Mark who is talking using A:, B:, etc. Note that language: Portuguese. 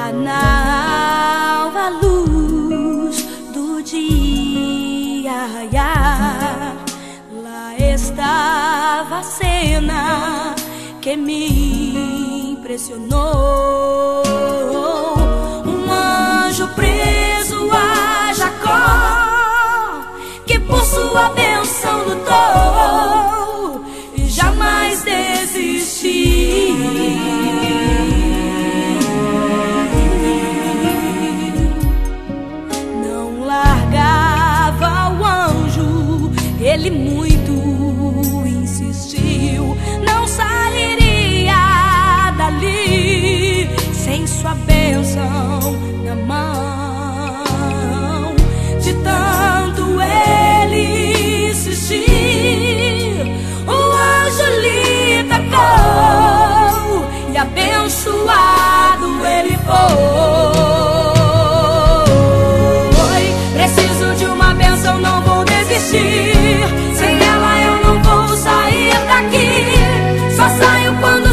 A: na alva luz do dia, lá estava a cena que me impressionou. Um anjo preso a Jacó, que por sua bênção lutou e jamais desistiu. Não largava o anjo, ele muito insistiu. Não sairia dali sem sua bênção na mão. De tanto ele insistir, o anjo lhe tocou e abençoado ele foi. Preciso de uma bênção, não vou desistir. Sem ela eu não vou sair daqui. Só saio quando